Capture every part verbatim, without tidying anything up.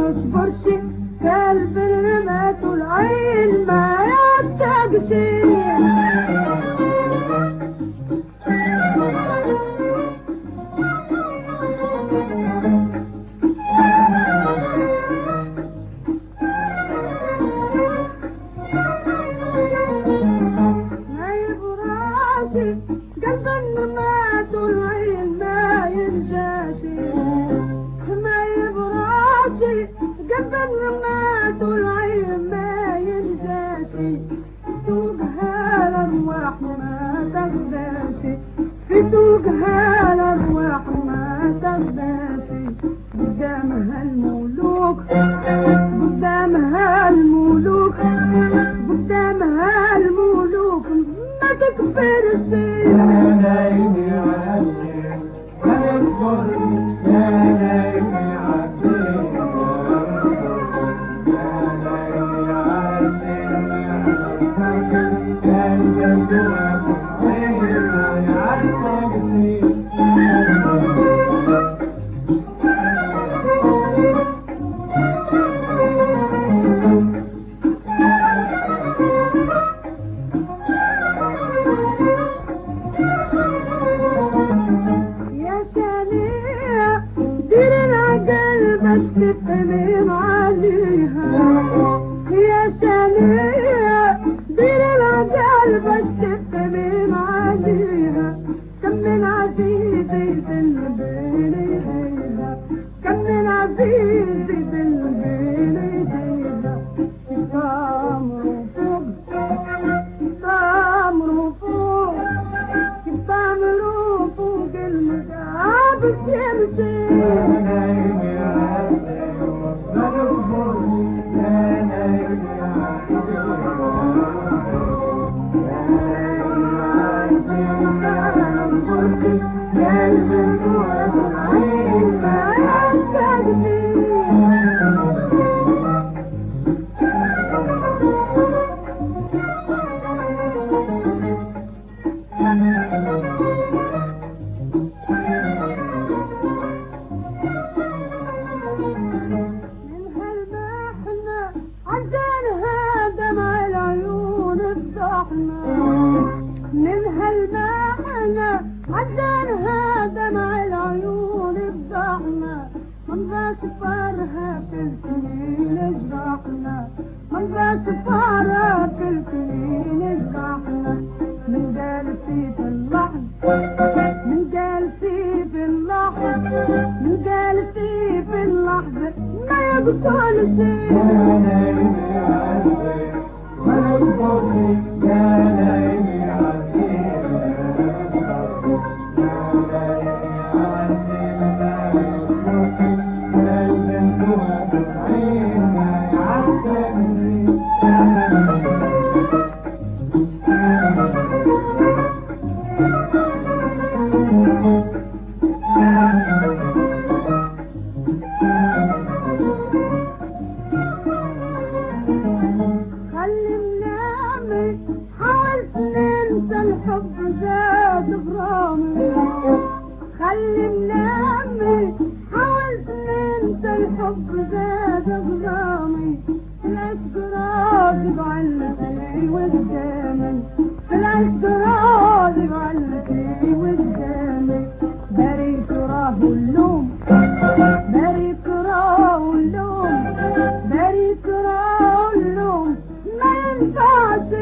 يصبرش قلب رمات العين ما يحتاجش قلب الرمات العين ما ينجاشي ما يبراشي قلب الرمات العين ما ينجاشي سوقها الارواح ما تغداشي في سوقها الارواح ما تغداشي قدامها الملوك قدامها الملوك قدامها الملوك ما تكبرش يا نايمي عالسير ما يكبر يا نايمي عالسير يا نايمي عالسير كان جدوك غير عالسير تفهمين عليها يا سنية دير العجال بس تفهمين عليها كم من عزيزي بالبين ايديها كم من عزيزي بالبين ايديها تامر فوق تامر فوق تامر فوق المجاب الشمسي من هالمعنى عدنها دمع العيون الضحمة من بسفرها في السنين الزحمة من بسفرها في السنين الزحمة من جالسي في اللحظة من جالسي في اللحظة من جالسي في اللحظة ما يبطل شيء يا نايمي عالسير ما يبطل يا نايمي الحب زاد غرامي خلي منامي حاولت ننسى الحب زاد غرامي العشق راضي بعلتي وقدامي العشق راضي بعلتي وقدامي بريت راه اللوم بريت راه اللوم بريت راه اللوم ما ينفعش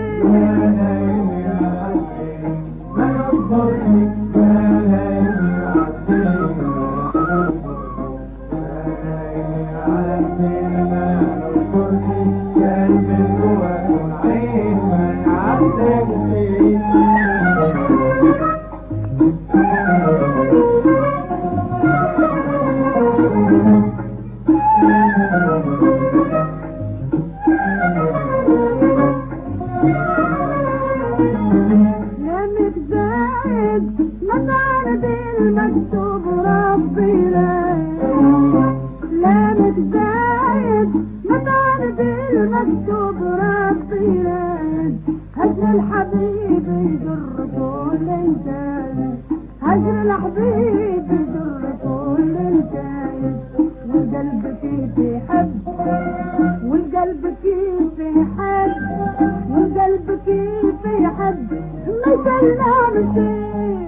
المكتوب ربي لا لا متزايد مطالب المكتوب ربي لا هجر الحبيب يجر كل انسان هجر الحبيب يجر كل انسان وقلبك كيف يحب والقلب كيف يحب والقلب كيف يحب مثلنا مثل